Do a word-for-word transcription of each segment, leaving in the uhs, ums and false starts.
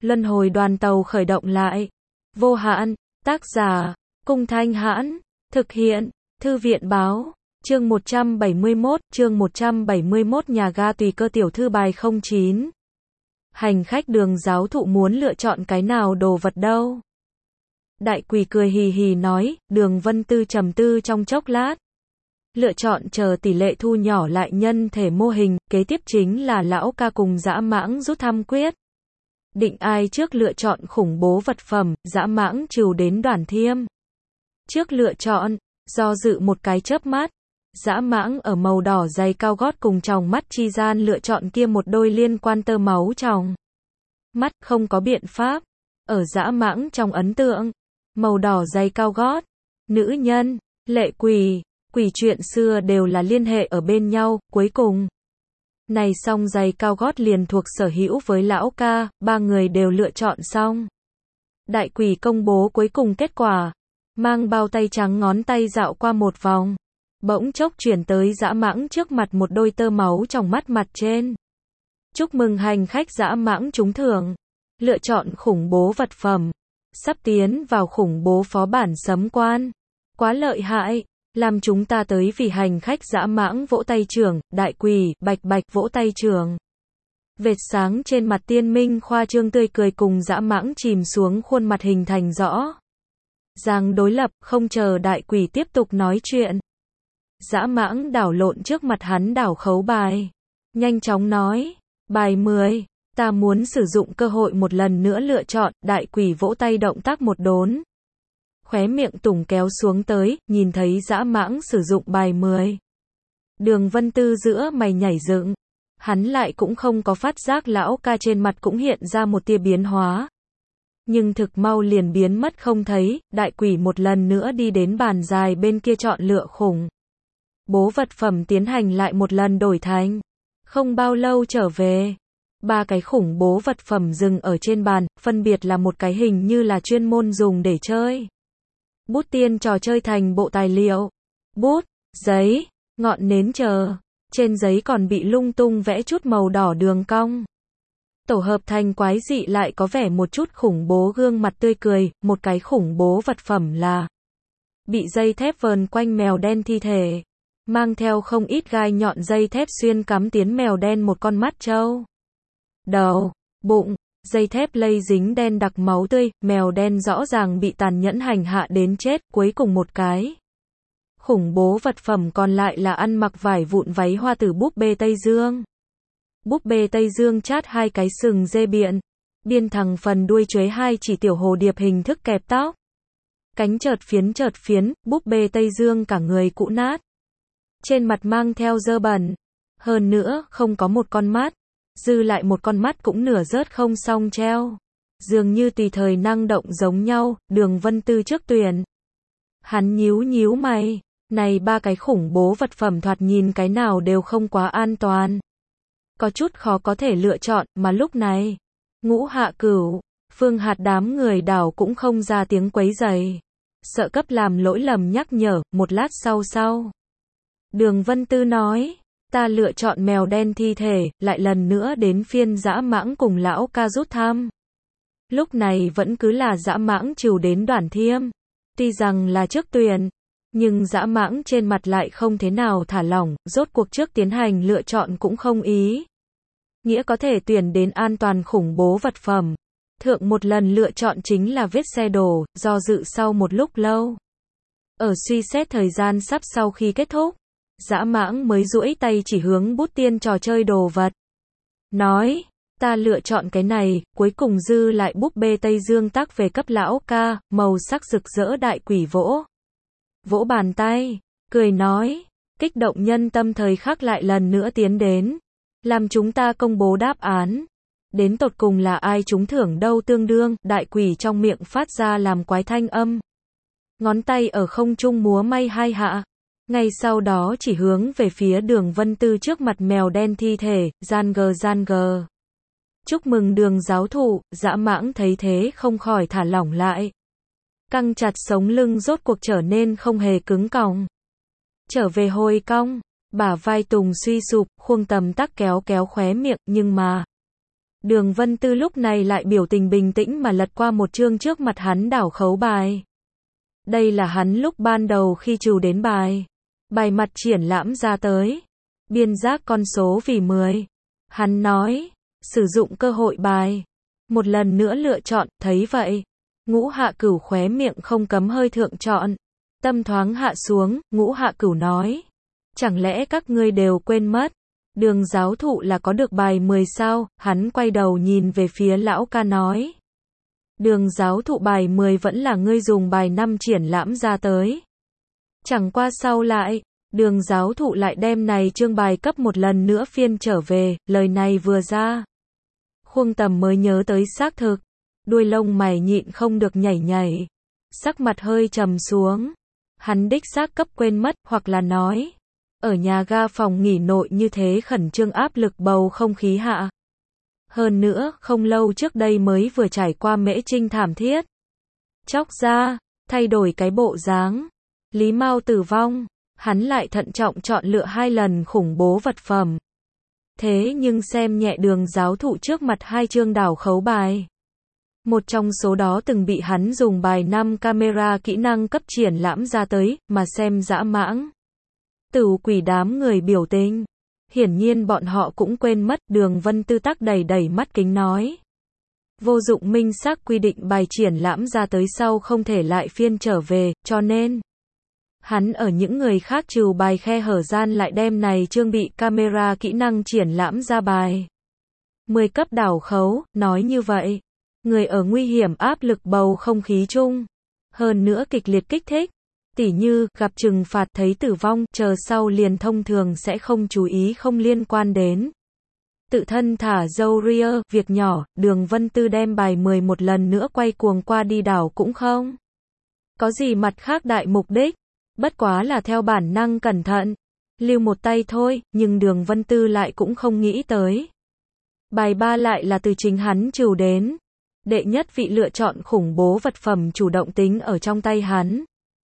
Luân hồi đoàn tàu khởi động lại. Vô hạn, tác giả, Cung Thanh Hãn, thực hiện, Thư viện báo, chương một trăm bảy mươi mốt, chương một trăm bảy mươi mốt nhà ga tùy cơ tiểu thư bài không chín. Hành khách Đường giáo thụ muốn lựa chọn cái nào đồ vật đâu? Đại quỷ cười hì hì nói, Đường Vân Tư trầm tư trong chốc lát. Lựa chọn chờ tỷ lệ thu nhỏ lại nhân thể mô hình, kế tiếp chính là lão ca cùng dã mãng rút thăm quyết. Định ai trước lựa chọn khủng bố vật phẩm, dã mãng trừ đến Đoàn Thiêm. Trước lựa chọn, do dự một cái chớp mắt, dã mãng ở màu đỏ giày cao gót cùng tròng mắt chi gian lựa chọn kia một đôi liên quan tơ máu tròng mắt, không có biện pháp. Ở dã mãng trong ấn tượng, màu đỏ giày cao gót, nữ nhân, lệ quỷ, quỷ chuyện xưa đều là liên hệ ở bên nhau, cuối cùng. Này xong giày cao gót liền thuộc sở hữu với lão ca, ba người đều lựa chọn xong. Đại quỷ công bố cuối cùng kết quả, mang bao tay trắng ngón tay dạo qua một vòng. Bỗng chốc chuyển tới dã mãng trước mặt một đôi tơ máu trong mắt mặt trên. Chúc mừng hành khách dã mãng trúng thưởng. Lựa chọn khủng bố vật phẩm. Sắp tiến vào khủng bố phó bản sấm quan. Quá lợi hại. Làm chúng ta tới vì hành khách dã mãng vỗ tay trưởng, đại quỷ, bạch bạch vỗ tay trưởng. Vệt sáng trên mặt Tiên Minh khoa trương tươi cười cùng dã mãng chìm xuống khuôn mặt hình thành rõ ràng đối lập, không chờ đại quỷ tiếp tục nói chuyện. Dã mãng đảo lộn trước mặt hắn đảo khấu bài. Nhanh chóng nói, bài mười, ta muốn sử dụng cơ hội một lần nữa lựa chọn, đại quỷ vỗ tay động tác một đốn. Khóe miệng tùng kéo xuống tới, nhìn thấy dã mãng sử dụng bài mười. Đường Vân Tư giữa mày nhảy dựng. Hắn lại cũng không có phát giác lão ca trên mặt cũng hiện ra một tia biến hóa. Nhưng thực mau liền biến mất không thấy, đại quỷ một lần nữa đi đến bàn dài bên kia chọn lựa khủng bố vật phẩm tiến hành lại một lần đổi thành. Không bao lâu trở về, ba cái khủng bố vật phẩm dừng ở trên bàn, phân biệt là một cái hình như là chuyên môn dùng để chơi bút tiên trò chơi thành bộ tài liệu, bút, giấy, ngọn nến chờ. Trên giấy còn bị lung tung vẽ chút màu đỏ đường cong. Tổ hợp thành quái dị lại có vẻ một chút khủng bố gương mặt tươi cười, một cái khủng bố vật phẩm là bị dây thép vờn quanh mèo đen thi thể, mang theo không ít gai nhọn dây thép xuyên cắm tiến mèo đen một con mắt trâu, đầu, bụng, dây thép lây dính đen đặc máu tươi, mèo đen rõ ràng bị tàn nhẫn hành hạ đến chết, cuối cùng một cái. Khủng bố vật phẩm còn lại là ăn mặc vải vụn váy hoa từ búp bê Tây Dương. Búp bê Tây Dương chát hai cái sừng dê biện, biên thẳng phần đuôi chuế hai chỉ tiểu hồ điệp hình thức kẹp tóc. Cánh chợt phiến chợt phiến, búp bê Tây Dương cả người cũ nát. Trên mặt mang theo dơ bẩn. Hơn nữa, không có một con mắt. Dư lại một con mắt cũng nửa rớt không xong treo. Dường như tùy thời năng động giống nhau, Đường Vân Tư trước tuyển. Hắn nhíu nhíu mày. Này ba cái khủng bố vật phẩm thoạt nhìn cái nào đều không quá an toàn. Có chút khó có thể lựa chọn, mà lúc này, Ngũ Hạ Cửu, Phương Hạt đám người đảo cũng không ra tiếng quấy rầy. Sợ cấp làm lỗi lầm nhắc nhở, một lát sau sau. Đường Vân Tư nói, ta lựa chọn mèo đen thi thể, lại lần nữa đến phiên dã mãng cùng lão ca rút thăm. Lúc này vẫn cứ là dã mãng trừ đến Đoàn Thiêm. Tuy rằng là trước tuyển, nhưng dã mãng trên mặt lại không thế nào thả lỏng, rốt cuộc trước tiến hành lựa chọn cũng không ý. Nghĩa có thể tuyển đến an toàn khủng bố vật phẩm. Thượng một lần lựa chọn chính là vết xe đổ, do dự sau một lúc lâu. Ở suy xét thời gian sắp sau khi kết thúc, dã mãng mới duỗi tay chỉ hướng bút tiên trò chơi đồ vật. Nói, ta lựa chọn cái này, cuối cùng dư lại búp bê Tây Dương tác về cấp lão ca, màu sắc rực rỡ đại quỷ vỗ. Vỗ bàn tay, cười nói, kích động nhân tâm thời khắc lại lần nữa tiến đến. Làm chúng ta công bố đáp án. Đến tột cùng là ai trúng thưởng đâu tương đương, đại quỷ trong miệng phát ra làm quái thanh âm. Ngón tay ở không trung múa may hai hạ. Ngay sau đó chỉ hướng về phía Đường Vân Tư trước mặt mèo đen thi thể, gian gờ gian gờ. Chúc mừng Đường giáo thụ, dã mãng thấy thế không khỏi thả lỏng lại. Căng chặt sống lưng rốt cuộc trở nên không hề cứng còng. Trở về hồi cong, bả vai Tùng suy sụp, khuông tầm tắc kéo kéo khóe miệng, nhưng mà Đường Vân Tư lúc này lại biểu tình bình tĩnh mà lật qua một chương trước mặt hắn đảo khấu bài. Đây là hắn lúc ban đầu khi trù đến bài. Bài mặt triển lãm ra tới. Biên giác con số vì mười. Hắn nói, sử dụng cơ hội bài. Một lần nữa lựa chọn, thấy vậy. Ngũ Hạ Cửu khóe miệng không cấm hơi thượng trọn. Tâm thoáng hạ xuống, Ngũ Hạ Cửu nói. Chẳng lẽ các ngươi đều quên mất? Đường giáo thụ là có được bài mười sao? Hắn quay đầu nhìn về phía lão ca nói. Đường giáo thụ bài mười vẫn là ngươi dùng bài năm triển lãm ra tới. Chẳng qua sau lại, đường giáo thụ lại đem này chương bài cấp một lần nữa phiên trở về, lời này vừa ra. Khuông Tầm mới nhớ tới xác thực, đuôi lông mày nhịn không được nhảy nhảy. Sắc mặt hơi trầm xuống. Hắn đích xác cấp quên mất, hoặc là nói. Ở nhà ga phòng nghỉ nội như thế khẩn trương áp lực bầu không khí hạ. Hơn nữa, không lâu trước đây mới vừa trải qua mễ trinh thảm thiết. Chóc ra, thay đổi cái bộ dáng. Lý Mao tử vong, hắn lại thận trọng chọn lựa hai lần khủng bố vật phẩm. Thế nhưng xem nhẹ đường giáo thụ trước mặt hai chương đảo khấu bài. Một trong số đó từng bị hắn dùng bài năm camera kỹ năng cấp triển lãm ra tới, mà xem dã mãng. Tửu quỷ đám người biểu tình. Hiển nhiên bọn họ cũng quên mất, đường Vân Tư tắc đầy đầy mắt kính nói. Vô dụng minh xác quy định bài triển lãm ra tới sau không thể lại phiên trở về, cho nên. Hắn ở những người khác trừ bài khe hở gian lại đem này chương bị camera kỹ năng triển lãm ra bài. mười cấp đảo khấu, nói như vậy. Người ở nguy hiểm áp lực bầu không khí chung. Hơn nữa kịch liệt kích thích. Tỉ như, gặp trừng phạt thấy tử vong, chờ sau liền thông thường sẽ không chú ý không liên quan đến. Tự thân thả dâu ria, việc nhỏ, đường Vân Tư đem bài mười một lần nữa quay cuồng qua đi đảo cũng không. Có gì mặt khác đại mục đích, bất quá là theo bản năng cẩn thận. Lưu một tay thôi, nhưng đường Vân Tư lại cũng không nghĩ tới. Bài ba lại là từ chính hắn trừ đến. Đệ nhất vị lựa chọn khủng bố vật phẩm chủ động tính ở trong tay hắn.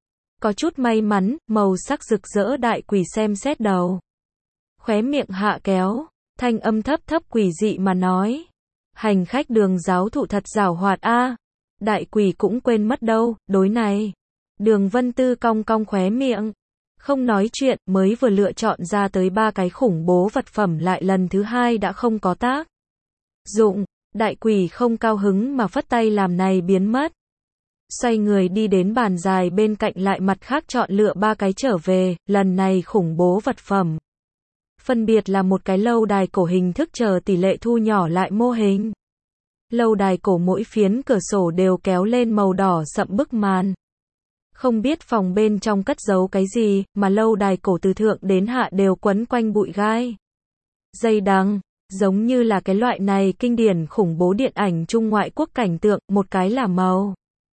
Có chút may mắn, màu sắc rực rỡ đại quỷ xem xét đầu. Khóe miệng hạ kéo, thanh âm thấp thấp quỷ dị mà nói. Hành khách đường giáo thụ thật giảo hoạt a. Đại quỷ cũng quên mất đâu, đối này. Đường Vân Tư cong cong khóe miệng. Không nói chuyện, mới vừa lựa chọn ra tới ba cái khủng bố vật phẩm lại lần thứ hai đã không có tác dụng. Đại quỷ không cao hứng mà phất tay làm này biến mất. Xoay người đi đến bàn dài bên cạnh lại mặt khác chọn lựa ba cái trở về, lần này khủng bố vật phẩm. Phân biệt là một cái lâu đài cổ hình thức chờ tỷ lệ thu nhỏ lại mô hình. Lâu đài cổ mỗi phiến cửa sổ đều kéo lên màu đỏ sậm bức màn. Không biết phòng bên trong cất giấu cái gì, mà lâu đài cổ từ thượng đến hạ đều quấn quanh bụi gai. Dây đằng, giống như là cái loại này kinh điển khủng bố điện ảnh Trung ngoại quốc cảnh tượng, một cái là màu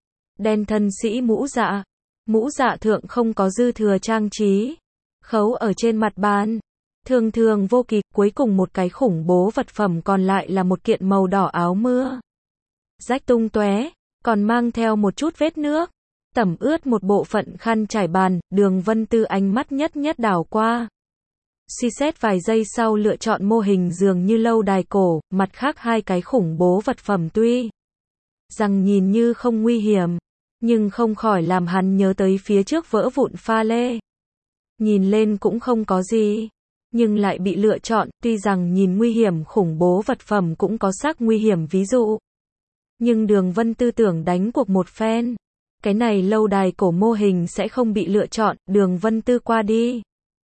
đen thân sĩ mũ dạ. Mũ dạ thượng không có dư thừa trang trí. Khấu ở trên mặt bàn. Thường thường vô kỳ, cuối cùng một cái khủng bố vật phẩm còn lại là một kiện màu đỏ áo mưa. Rách tung tóe, còn mang theo một chút vết nước. Tẩm ướt một bộ phận khăn trải bàn, đường Vân Tư ánh mắt nhất nhất đảo qua. Suy xét vài giây sau lựa chọn mô hình dường như lâu đài cổ, mặt khác hai cái khủng bố vật phẩm tuy rằng nhìn như không nguy hiểm, nhưng không khỏi làm hắn nhớ tới phía trước vỡ vụn pha lê. Nhìn lên cũng không có gì, nhưng lại bị lựa chọn, tuy rằng nhìn nguy hiểm khủng bố vật phẩm cũng có xác nguy hiểm ví dụ. Nhưng đường Vân Tư tưởng đánh cuộc một phen. Cái này lâu đài cổ mô hình sẽ không bị lựa chọn, đường Vân Tư qua đi.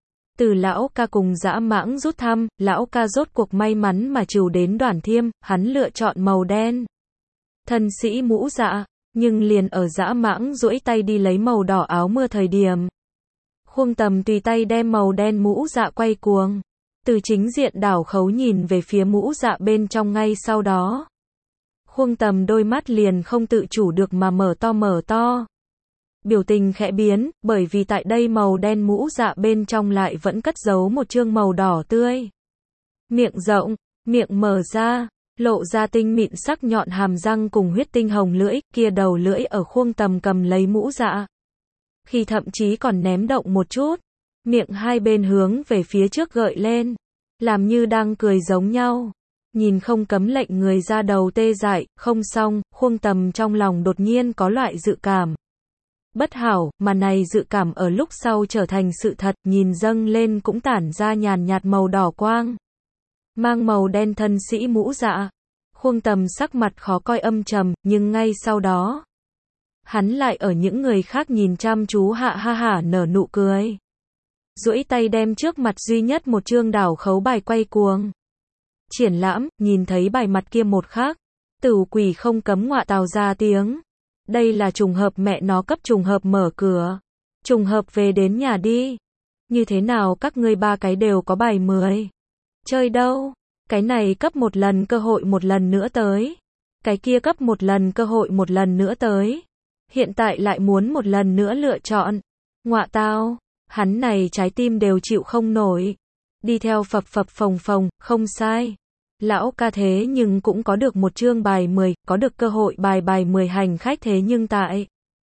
Từ lão ca cùng dã mãng rút thăm, lão ca rốt cuộc may mắn mà trừ đến Đoàn Thiêm, hắn lựa chọn màu đen. Thân sĩ mũ dạ, nhưng liền ở dã mãng duỗi tay đi lấy màu đỏ áo mưa thời điểm. Khuông Tầm tùy tay đem màu đen mũ dạ quay cuồng. Từ chính diện đảo khấu nhìn về phía mũ dạ bên trong ngay sau đó. Khuông Tầm đôi mắt liền không tự chủ được mà mở to mở to. Biểu tình khẽ biến, bởi vì tại đây màu đen mũ dạ bên trong lại vẫn cất giấu một chương màu đỏ tươi. Miệng rộng, miệng mở ra, lộ ra tinh mịn sắc nhọn hàm răng cùng huyết tinh hồng lưỡi, kia đầu lưỡi ở Khuông Tầm cầm lấy mũ dạ. Khi thậm chí còn ném động một chút, miệng hai bên hướng về phía trước gợi lên, làm như đang cười giống nhau. Nhìn không cấm lệnh người ra đầu tê dại, không xong, Khuông Tầm trong lòng đột nhiên có loại dự cảm bất hảo, mà này dự cảm ở lúc sau trở thành sự thật, nhìn dâng lên cũng tản ra nhàn nhạt màu đỏ quang. Mang màu đen thân sĩ mũ dạ. Khuông Tầm sắc mặt khó coi âm trầm, nhưng ngay sau đó, hắn lại ở những người khác nhìn chăm chú hạ ha hả nở nụ cười. Duỗi tay đem trước mặt duy nhất một chương đảo khấu bài quay cuồng. Triển lãm, nhìn thấy bài mặt kia một khắc, Tử Quỷ không cấm ngọa tào ra tiếng. Đây là trùng hợp mẹ nó cấp trùng hợp mở cửa. Trùng hợp về đến nhà đi. Như thế nào các ngươi ba cái đều có bài mười? Chơi đâu? Cái này cấp một lần cơ hội một lần nữa tới. Cái kia cấp một lần cơ hội một lần nữa tới. Hiện tại lại muốn một lần nữa lựa chọn. Ngọa tao, hắn này trái tim đều chịu không nổi. Đi theo phập phập phồng phồng, không sai. Lão ca thế nhưng cũng có được một chương bài mười, có được cơ hội bài bài mười hành khách thế nhưng tại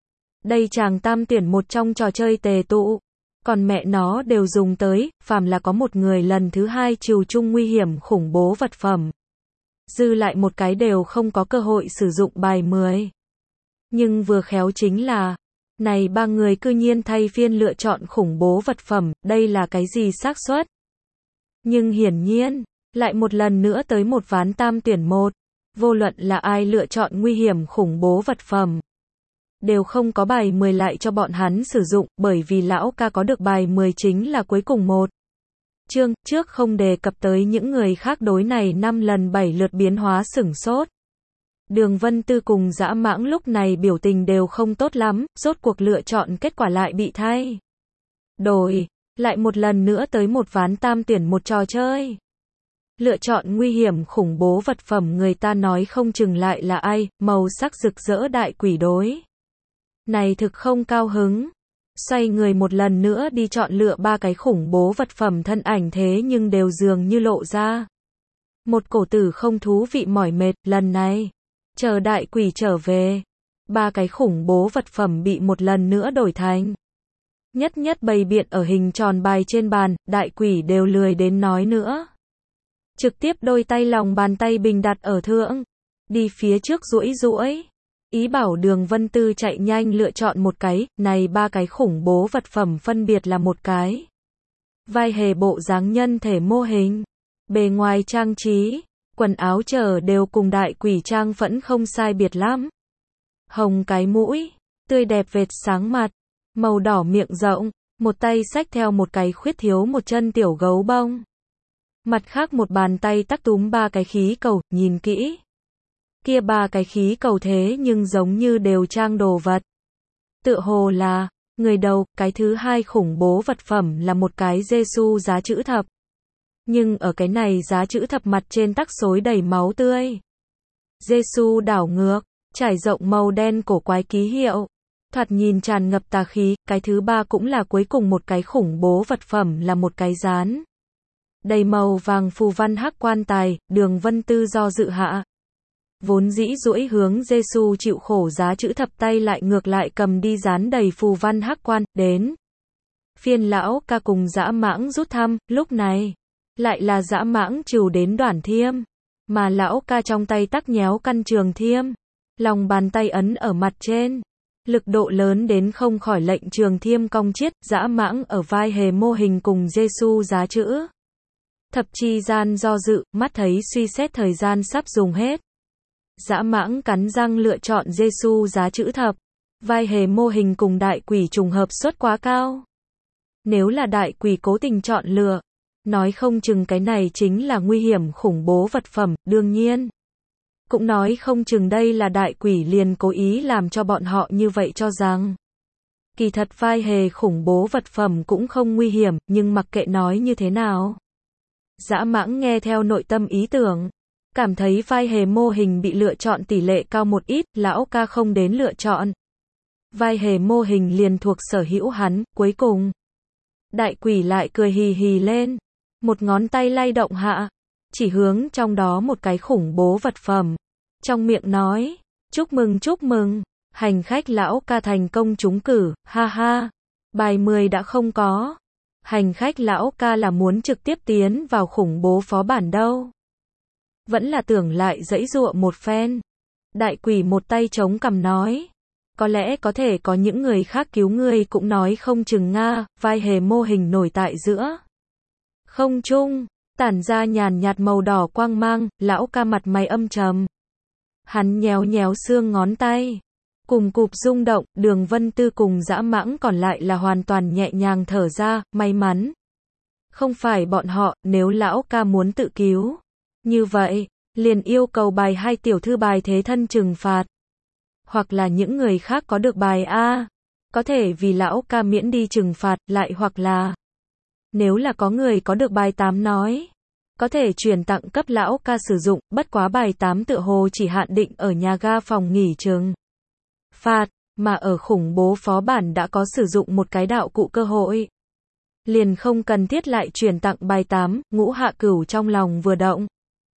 đây chàng tam tuyển một trong trò chơi tề tụ. Còn mẹ nó đều dùng tới, phàm là có một người lần thứ hai trừ chung nguy hiểm khủng bố vật phẩm. Dư lại một cái đều không có cơ hội sử dụng bài mười. Nhưng vừa khéo chính là, này ba người cư nhiên thay phiên lựa chọn khủng bố vật phẩm, đây là cái gì xác suất? Nhưng hiển nhiên, lại một lần nữa tới một ván tam tuyển một. Vô luận là ai lựa chọn nguy hiểm khủng bố vật phẩm, đều không có bài mười lại cho bọn hắn sử dụng, bởi vì lão ca có được bài mười chính là cuối cùng một chương, trước không đề cập tới những người khác đối này năm lần bảy lượt biến hóa sửng sốt. Đường Vân Tư cùng Dã Mãng lúc này biểu tình đều không tốt lắm, rốt cuộc lựa chọn kết quả lại bị thay đổi, lại một lần nữa tới một ván tam tuyển một trò chơi. Lựa chọn nguy hiểm khủng bố vật phẩm người ta nói không chừng lại là ai, màu sắc rực rỡ đại quỷ đối. Này thực không cao hứng. Xoay người một lần nữa đi chọn lựa ba cái khủng bố vật phẩm thân ảnh thế nhưng đều dường như lộ ra. Một cổ tử không thú vị mỏi mệt, lần này. Chờ đại quỷ trở về. Ba cái khủng bố vật phẩm bị một lần nữa đổi thành. Nhất nhất bày biện ở hình tròn bài trên bàn, đại quỷ đều lười đến nói nữa. Trực tiếp đôi tay lòng bàn tay bình đặt ở thượng. Đi phía trước duỗi duỗi. Ý bảo Đường Vân Tư chạy nhanh lựa chọn một cái, này ba cái khủng bố vật phẩm phân biệt là một cái vai hề bộ dáng nhân thể mô hình, bề ngoài trang trí, quần áo chờ đều cùng đại quỷ trang phẫn không sai biệt lắm. Hồng cái mũi, tươi đẹp vệt sáng mặt, màu đỏ miệng rộng, một tay xách theo một cái khuyết thiếu một chân tiểu gấu bông. Mặt khác một bàn tay tắc túm ba cái khí cầu, nhìn kỹ. Kia ba cái khí cầu thế nhưng giống như đều trang đồ vật. Tựa hồ là, người đầu, cái thứ hai khủng bố vật phẩm là một cái Giê-xu giá chữ thập. Nhưng ở cái này giá chữ thập mặt trên tắc xối đầy máu tươi. Giê-xu đảo ngược, trải rộng màu đen cổ quái ký hiệu. Thoạt nhìn tràn ngập tà khí, cái thứ ba cũng là cuối cùng một cái khủng bố vật phẩm là một cái dán. Đầy màu vàng phù văn hắc quan tài, Đường Vân Tư do dự hạ. Vốn dĩ duỗi hướng Giê-xu chịu khổ giá chữ thập tay lại ngược lại cầm đi dán đầy phù văn hắc quan, đến. Phiên lão ca cùng Dã Mãng rút thăm, lúc này, lại là Dã Mãng trừ đến Đoản Thiêm, mà lão ca trong tay tắc nhéo căn trường thiêm, lòng bàn tay ấn ở mặt trên. Lực độ lớn đến không khỏi lệnh trường thiêm cong chiết, Dã Mãng ở vai hề mô hình cùng Giê-xu giá chữ thập chi gian do dự, mắt thấy suy xét thời gian sắp dùng hết. Dã Mãng cắn răng lựa chọn Giê-xu giá chữ thập. Vai hề mô hình cùng đại quỷ trùng hợp suất quá cao. Nếu là đại quỷ cố tình chọn lựa, nói không chừng cái này chính là nguy hiểm khủng bố vật phẩm, đương nhiên. Cũng nói không chừng đây là đại quỷ liền cố ý làm cho bọn họ như vậy cho rằng. Kỳ thật vai hề khủng bố vật phẩm cũng không nguy hiểm, nhưng mặc kệ nói như thế nào. Dã Mãng nghe theo nội tâm ý tưởng. Cảm thấy vai hề mô hình bị lựa chọn tỷ lệ cao một ít, lão ca không đến lựa chọn. Vai hề mô hình liền thuộc sở hữu hắn, cuối cùng. Đại quỷ lại cười hì hì lên. Một ngón tay lay động hạ. Chỉ hướng trong đó một cái khủng bố vật phẩm. Trong miệng nói, chúc mừng chúc mừng, hành khách lão ca thành công trúng cử, ha ha. Bài mười đã không có. Hành khách lão ca là muốn trực tiếp tiến vào khủng bố phó bản đâu. vẫn là tưởng lại giãy giụa một phen. Đại quỷ một tay chống cằm nói, có lẽ có thể có những người khác cứu ngươi cũng nói không chừng nga, vai hề mô hình nổi tại giữa. Không trung, tản ra nhàn nhạt màu đỏ quang mang, lão ca mặt mày âm trầm. Hắn nhéo nhéo xương ngón tay. Cùng cụp rung động, Đường Vân Tư cùng Dã Mãng còn lại là hoàn toàn nhẹ nhàng thở ra, may mắn. Không phải bọn họ, nếu lão ca muốn tự cứu. Như vậy, liền yêu cầu bài hai tiểu thư bài thế thân trừng phạt. Hoặc là những người khác có được bài A. Có thể vì lão ca miễn đi trừng phạt, lại hoặc là nếu là có người có được bài tám nói, có thể chuyển tặng cấp lão ca sử dụng, bất quá bài tám tựa hồ chỉ hạn định ở nhà ga phòng nghỉ trừng phạt, mà ở khủng bố phó bản đã có sử dụng một cái đạo cụ cơ hội. Liền không cần thiết lại chuyển tặng bài tám, Ngũ Hạ Cửu trong lòng vừa động.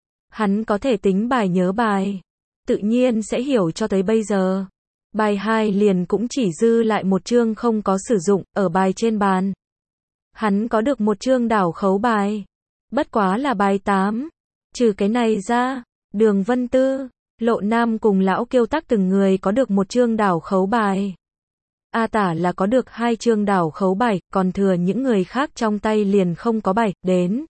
Hắn có thể tính bài nhớ bài, tự nhiên sẽ hiểu cho tới bây giờ. Bài hai liền cũng chỉ dư lại một chương không có sử dụng, ở bài trên bàn. Hắn có được một chương đảo khấu bài. Bất quá là bài tám. Trừ cái này ra, Đường Vân Tư, Lộ Nam cùng lão Kiêu Tắc từng người có được một chương đảo khấu bài. A Tả là có được hai chương đảo khấu bài, còn thừa những người khác trong tay liền không có bài, đến.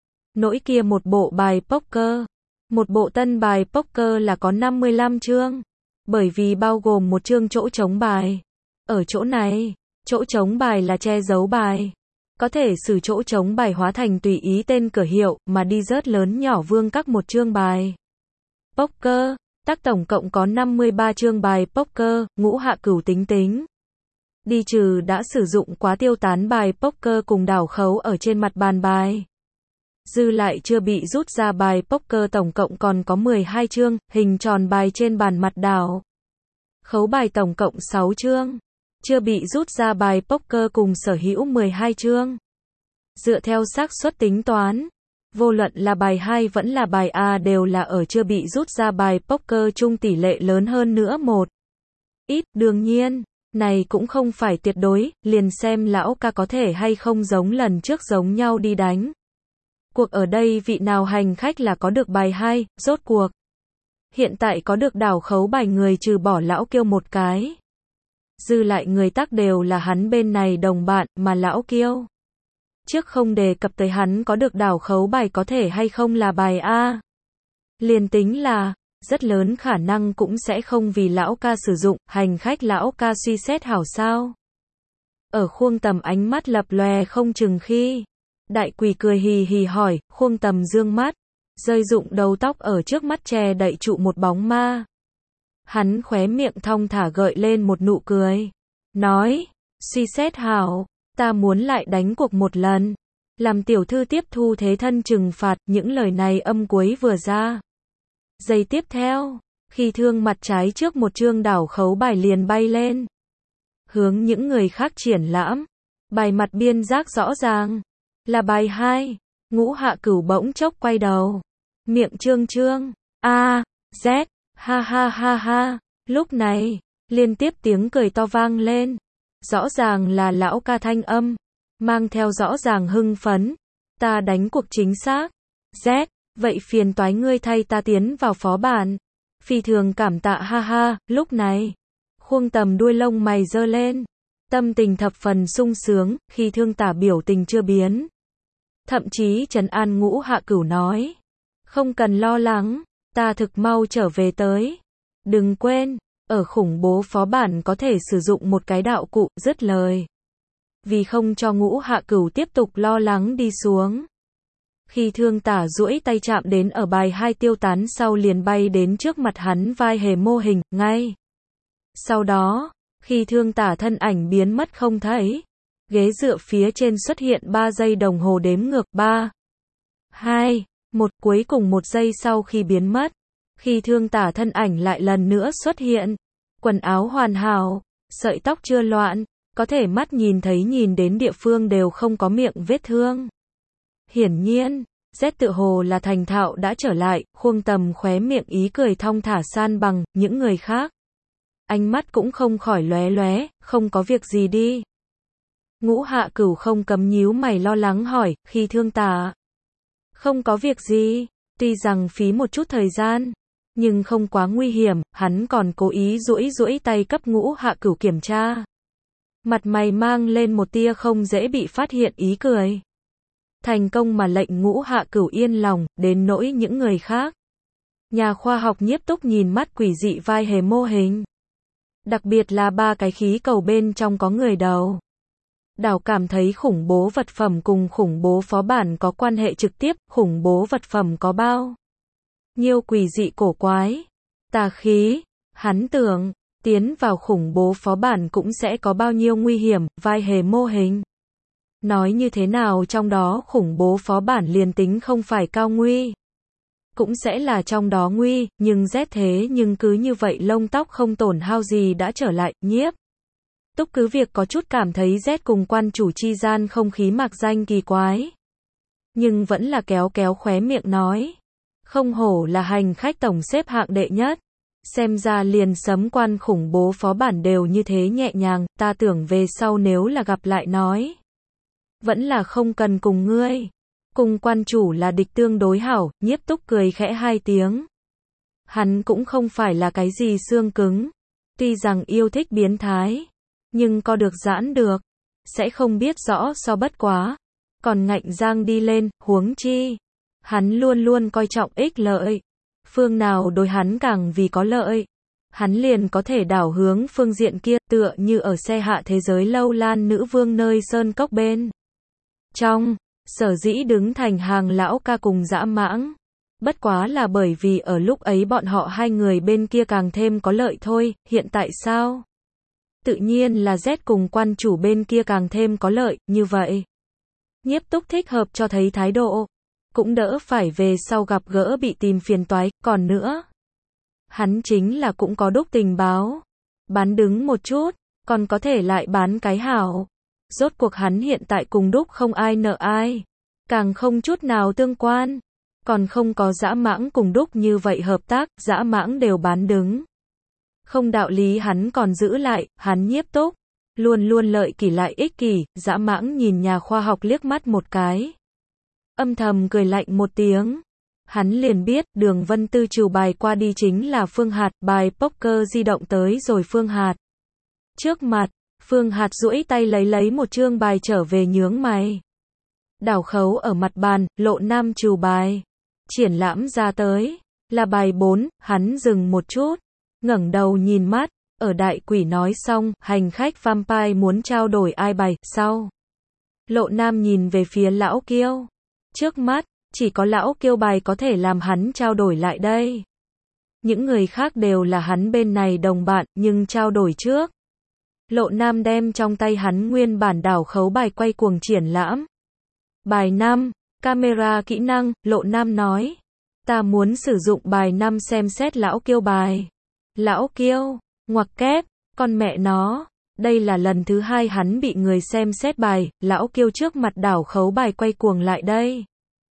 Nỗi kia một bộ bài poker. Một bộ tân bài poker là có năm mươi lăm chương. Bởi vì bao gồm một chương chỗ trống bài. Ở chỗ này, chỗ trống bài là che giấu bài. Có thể sử chỗ trống bài hóa thành tùy ý tên cửa hiệu, mà đi rớt lớn nhỏ vương các một chương bài poker. Tác tổng cộng có năm mươi ba chương bài poker, Ngũ Hạ Cửu tính tính. Đi trừ đã sử dụng quá tiêu tán bài poker cùng đảo khấu ở trên mặt bàn bài. Dư lại chưa bị rút ra bài poker tổng cộng còn có mười hai chương, hình tròn bài trên bàn mặt đảo. Khấu bài tổng cộng sáu chương. Chưa bị rút ra bài poker cùng sở hữu mười hai chương. Dựa theo xác suất tính toán, vô luận là bài hai vẫn là bài A đều là ở chưa bị rút ra bài poker chung tỷ lệ lớn hơn nữa một ít, đương nhiên, này cũng không phải tuyệt đối, liền xem lão ca có thể hay không giống lần trước giống nhau đi đánh. Cuộc ở đây vị nào hành khách là có được bài hai, rốt cuộc. Hiện tại có được đảo khấu bài người trừ bỏ lão Kiêu một cái. Dư lại người Tắc đều là hắn bên này đồng bạn, mà lão Kiêu trước không đề cập tới hắn có được đảo khấu bài có thể hay không là bài A. Liền tính là, rất lớn khả năng cũng sẽ không vì lão ca sử dụng, hành khách lão ca suy xét hảo sao. Ở Khuông Tầm ánh mắt lập lòe không chừng khi. Đại quỷ cười hì hì hỏi, Khuông Tầm dương mắt, rơi rụng đầu tóc ở trước mắt che đậy trụ một bóng ma. Hắn khóe miệng thong thả gợi lên một nụ cười. Nói, suy xét hảo, ta muốn lại đánh cuộc một lần. Làm tiểu thư tiếp thu thế thân trừng phạt, những lời này âm cuối vừa ra. Giây tiếp theo, khi thương mặt trái trước một chương đảo khấu bài liền bay lên. Hướng những người khác triển lãm. Bài mặt biên giác rõ ràng. Là bài hai. Ngũ Hạ Cửu bỗng chốc quay đầu. Miệng trương trương. A, Z, ha ha ha ha. Lúc này, liên tiếp tiếng cười to vang lên. Rõ ràng là lão ca thanh âm. Mang theo rõ ràng hưng phấn. Ta đánh cuộc chính xác. Z, vậy phiền toái ngươi thay ta tiến vào phó bản. Phi thường cảm tạ ha ha. Lúc này, Khuông Tầm đuôi lông mày giơ lên. Tâm tình thập phần sung sướng, khi Thương Tả biểu tình chưa biến. Thậm chí trấn an Ngũ Hạ Cửu nói. Không cần lo lắng, ta thực mau trở về tới. Đừng quên, ở khủng bố phó bản có thể sử dụng một cái đạo cụ, dứt lời. Vì không cho Ngũ Hạ Cửu tiếp tục lo lắng đi xuống. Khi Thương Tả duỗi tay chạm đến ở bài hai tiêu tán sau liền bay đến trước mặt hắn vai hề mô hình, ngay. Sau đó, khi Thương Tả thân ảnh biến mất không thấy, ghế dựa phía trên xuất hiện ba giây đồng hồ đếm ngược ba, hai, một cuối cùng một giây sau khi biến mất. Khi Thương Tả thân ảnh lại lần nữa xuất hiện, quần áo hoàn hảo, sợi tóc chưa loạn, có thể mắt nhìn thấy nhìn đến địa phương đều không có miệng vết thương. Hiển nhiên, Z tự hồ là thành thạo đã trở lại, Khuông Tầm khóe miệng ý cười thong thả san bằng, những người khác. Ánh mắt cũng không khỏi lóe lóe, không có việc gì đi. Ngũ Hạ Cửu không cấm nhíu mày lo lắng hỏi, khi Thương Tả. Không có việc gì, Tuy rằng phí một chút thời gian, nhưng không quá nguy hiểm, hắn còn cố ý duỗi duỗi tay cấp Ngũ Hạ Cửu kiểm tra. Mặt mày mang lên một tia không dễ bị phát hiện ý cười. Thành công mà lệnh Ngũ Hạ Cửu yên lòng, đến nỗi những người khác. Nhà khoa học Nhiếp Túc nhìn mắt quỷ dị vai hề mô hình. Đặc biệt là ba cái khí cầu bên trong có người đầu. Đảo cảm thấy khủng bố vật phẩm cùng khủng bố phó bản có quan hệ trực tiếp, khủng bố vật phẩm có bao nhiêu quỷ dị cổ quái, tà khí, hắn tưởng, tiến vào khủng bố phó bản cũng sẽ có bao nhiêu nguy hiểm, vai hề mô hình. Nói như thế nào trong đó khủng bố phó bản liền tính không phải cao nguy. Cũng sẽ là trong đó nguy, nhưng rét thế nhưng cứ như vậy lông tóc không tổn hao gì đã trở lại, Nhiếp Túc cứ việc có chút cảm thấy rét cùng quan chủ chi gian không khí mạc danh kỳ quái. Nhưng vẫn là kéo kéo khóe miệng nói. Không hổ là hành khách tổng xếp hạng đệ nhất. Xem ra liền sấm quan khủng bố phó bản đều như thế nhẹ nhàng, ta tưởng về sau nếu là gặp lại nói. Vẫn là không cần cùng ngươi. Cùng quan chủ là địch tương đối hảo, Nhiếp Túc cười khẽ hai tiếng. Hắn cũng không phải là cái gì xương cứng. Tuy rằng yêu thích biến thái. Nhưng co được giãn được. Sẽ không biết rõ so bất quá. Còn ngạnh giang đi lên, huống chi. Hắn luôn luôn coi trọng ích lợi. Phương nào đối hắn càng vì có lợi. Hắn liền có thể đảo hướng phương diện kia, tựa như ở xe hạ thế giới lâu lan nữ vương nơi sơn cốc bên. Trong, sở dĩ đứng thành hàng lão ca cùng dã mãng. Bất quá là bởi vì ở lúc ấy bọn họ hai người bên kia càng thêm có lợi thôi, hiện tại sao? Tự nhiên là Z cùng quan chủ bên kia càng thêm có lợi, như vậy. Nhiếp Túc thích hợp cho thấy thái độ. Cũng đỡ phải về sau gặp gỡ bị tìm phiền toái, còn nữa. Hắn chính là cũng có đúc tình báo. Bán đứng một chút, còn có thể lại bán cái hảo. Rốt cuộc hắn hiện tại cùng đúc không ai nợ ai. Càng không chút nào tương quan. Còn không có dã mãng cùng đúc như vậy hợp tác, dã mãng đều bán đứng. Không đạo lý hắn còn giữ lại, hắn Nhiếp Túc. Luôn luôn lợi kỷ lại ích kỷ, dã mãng nhìn nhà khoa học liếc mắt một cái. Âm thầm cười lạnh một tiếng. Hắn liền biết, Đường Vân Tư trừ bài qua đi chính là Phương Hạt, bài poker di động tới rồi Phương Hạt. Trước mặt, Phương Hạt duỗi tay lấy lấy một chương bài trở về nhướng mày. Đảo khấu ở mặt bàn, Lộ Nam trừ bài. Triển lãm ra tới, là bài bốn, hắn dừng một chút. Ngẩng đầu nhìn mắt, ở đại quỷ nói xong, hành khách vampire muốn trao đổi ai bài, sau. Lộ Nam nhìn về phía lão kiêu. Trước mắt, chỉ có lão kiêu bài có thể làm hắn trao đổi lại đây. Những người khác đều là hắn bên này đồng bạn, nhưng trao đổi trước. Lộ Nam đem trong tay hắn nguyên bản đảo khấu bài quay cuồng triển lãm. Bài năm, camera kỹ năng, Lộ Nam nói. Ta muốn sử dụng bài năm xem xét lão kiêu bài. Lão kiêu, ngoặc kép, con mẹ nó. Đây là lần thứ hai hắn bị người xem xét bài, lão kiêu trước mặt đảo khấu bài quay cuồng lại đây.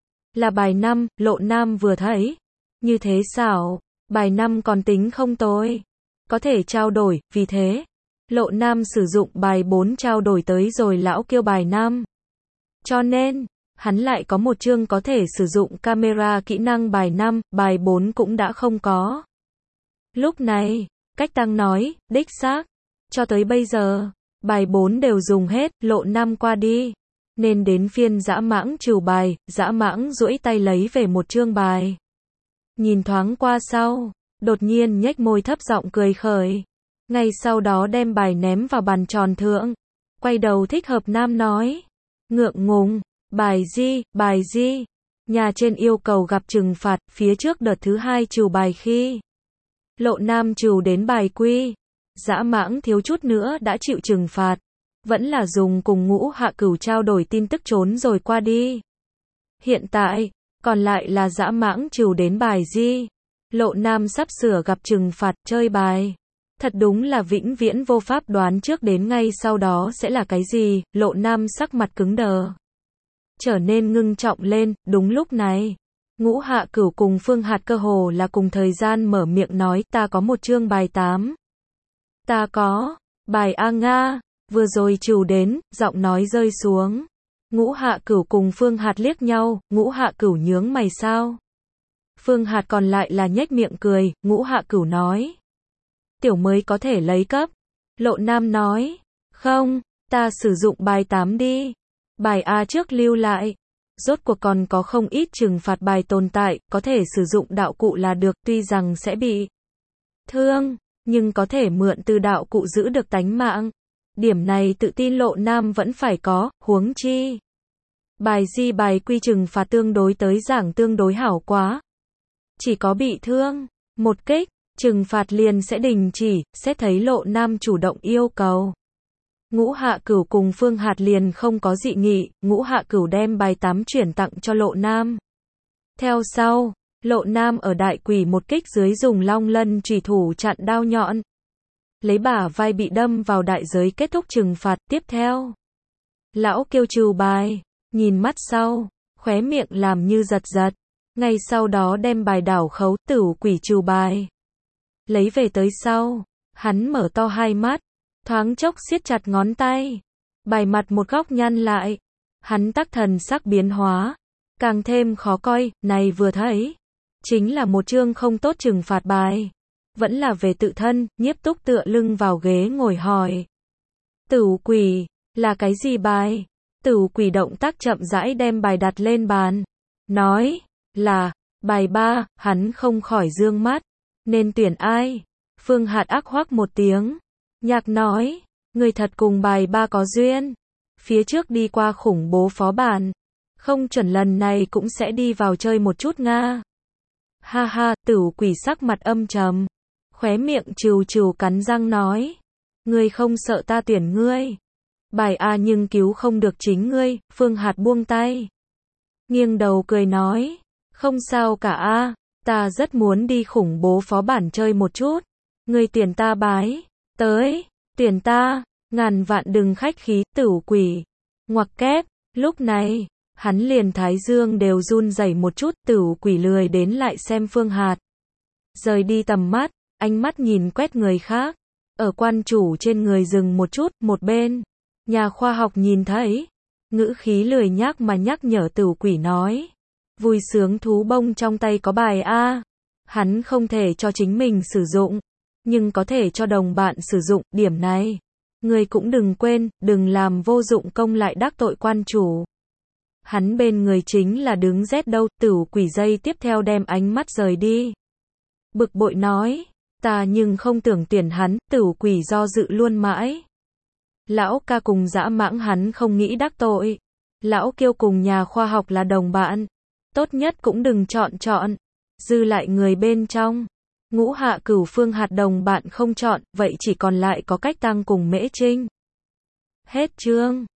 Là bài năm, Lộ Nam vừa thấy. Như thế xảo, bài năm còn tính không tồi. Có thể trao đổi, vì thế. Lộ Nam sử dụng bài bốn trao đổi tới rồi lão kiêu bài năm. Cho nên, hắn lại có một chương có thể sử dụng camera kỹ năng bài năm, bài bốn cũng đã không có. Lúc này, Cách Tăng nói, đích xác. Cho tới bây giờ, bài bốn đều dùng hết, Lộ Nam qua đi. Nên đến phiên dã mãng trừ bài, dã mãng duỗi tay lấy về một chương bài. Nhìn thoáng qua sau, đột nhiên nhếch môi thấp giọng cười khởi. Ngay sau đó đem bài ném vào bàn tròn thượng. Quay đầu thích hợp nam nói. Ngượng ngùng, bài gì, bài gì. Nhà trên yêu cầu gặp trừng phạt, phía trước đợt thứ hai trừ bài khi. Lộ Nam trừ đến bài quy. Dã mãng thiếu chút nữa đã chịu trừng phạt. Vẫn là dùng cùng Ngũ Hạ Cửu trao đổi tin tức trốn rồi qua đi. Hiện tại, còn lại là dã mãng trừ đến bài gì. Lộ Nam sắp sửa gặp trừng phạt, chơi bài. Thật đúng là vĩnh viễn vô pháp đoán trước đến ngay sau đó sẽ là cái gì, Lộ Nam sắc mặt cứng đờ. Trở nên ngưng trọng lên, đúng lúc này. Ngũ Hạ Cửu cùng Phương Hạt cơ hồ là cùng thời gian mở miệng nói, ta có một chương bài tám. Ta có, bài A Nga, vừa rồi trừ đến, giọng nói rơi xuống. Ngũ Hạ Cửu cùng Phương Hạt liếc nhau, Ngũ Hạ Cửu nhướng mày sao? Phương Hạt còn lại là nhếch miệng cười, Ngũ Hạ Cửu nói. Tiểu mới có thể lấy cấp. Lộ Nam nói. Không, ta sử dụng bài tám đi. Bài A trước lưu lại. Rốt cuộc còn có không ít trừng phạt bài tồn tại, có thể sử dụng đạo cụ là được, tuy rằng sẽ bị thương, nhưng có thể mượn từ đạo cụ giữ được tánh mạng. Điểm này tự tin Lộ Nam vẫn phải có, huống chi. Bài di bài quy trừng phạt tương đối tới giảng tương đối hảo quá. Chỉ có bị thương, một kích, trừng phạt liền sẽ đình chỉ, xét thấy Lộ Nam chủ động yêu cầu. Ngũ Hạ Cửu cùng Phương Hạt liền không có dị nghị, Ngũ Hạ Cửu đem bài tám chuyển tặng cho Lộ Nam. Theo sau, Lộ Nam ở đại quỷ một kích dưới dùng long lân chủy thủ chặn đao nhọn. Lấy bả vai bị đâm vào đại giới kết thúc trừng phạt, tiếp theo. Lão kêu trừ bài, nhìn mắt sau, khóe miệng làm như giật giật. Ngay sau đó đem bài đảo khấu, tửu quỷ trừ bài. Lấy về tới sau, hắn mở to hai mắt, thoáng chốc siết chặt ngón tay. Bài mặt một góc nhăn lại, hắn tắc thần sắc biến hóa, càng thêm khó coi, này vừa thấy, chính là một chương không tốt trừng phạt bài. Vẫn là về tự thân, Nhiếp Túc tựa lưng vào ghế ngồi hỏi. Tửu quỷ, là cái gì bài? Tửu quỷ động tác chậm rãi đem bài đặt lên bàn. Nói, là, bài ba, hắn không khỏi dương mắt. Nên tuyển ai? Phương Hạt ác hoắc một tiếng. Nhạc nói, người thật cùng bài ba có duyên. Phía trước đi qua khủng bố phó bản. Không chuẩn lần này cũng sẽ đi vào chơi một chút nga. Ha ha, tửu quỷ sắc mặt âm trầm. Khóe miệng trừ trừ cắn răng nói. Ngươi không sợ ta tuyển ngươi. Bài A nhưng cứu không được chính ngươi, Phương Hạt buông tay. Nghiêng đầu cười nói. Không sao cả A, ta rất muốn đi khủng bố phó bản chơi một chút. Ngươi tuyển ta bái. Tới, tuyển ta, ngàn vạn đừng khách khí, tửu quỷ. Ngoặc kép, lúc này, hắn liền thái dương đều run rẩy một chút, tửu quỷ lười đến lại xem Phương Hạt. Rời đi tầm mắt, ánh mắt nhìn quét người khác. Ở quan chủ trên người dừng một chút, một bên. Nhà khoa học nhìn thấy. Ngữ khí lười nhác mà nhắc nhở tửu quỷ nói. Vui sướng thú bông trong tay có bài A. Hắn không thể cho chính mình sử dụng. Nhưng có thể cho đồng bạn sử dụng, điểm này. Người cũng đừng quên, đừng làm vô dụng công lại đắc tội quan chủ. Hắn bên người chính là đứng rét đâu, tửu quỷ dây tiếp theo đem ánh mắt rời đi. Bực bội nói, ta nhưng không tưởng tuyển hắn, tửu quỷ do dự luôn mãi. Lão ca cùng dã mãng hắn không nghĩ đắc tội. Lão kiêu cùng nhà khoa học là đồng bạn. Tốt nhất cũng đừng chọn chọn. Dư lại người bên trong. Ngũ Hạ Cửu Phương Hạt đồng bạn không chọn, vậy chỉ còn lại có Cách Tăng cùng Mễ Trinh. Hết chương.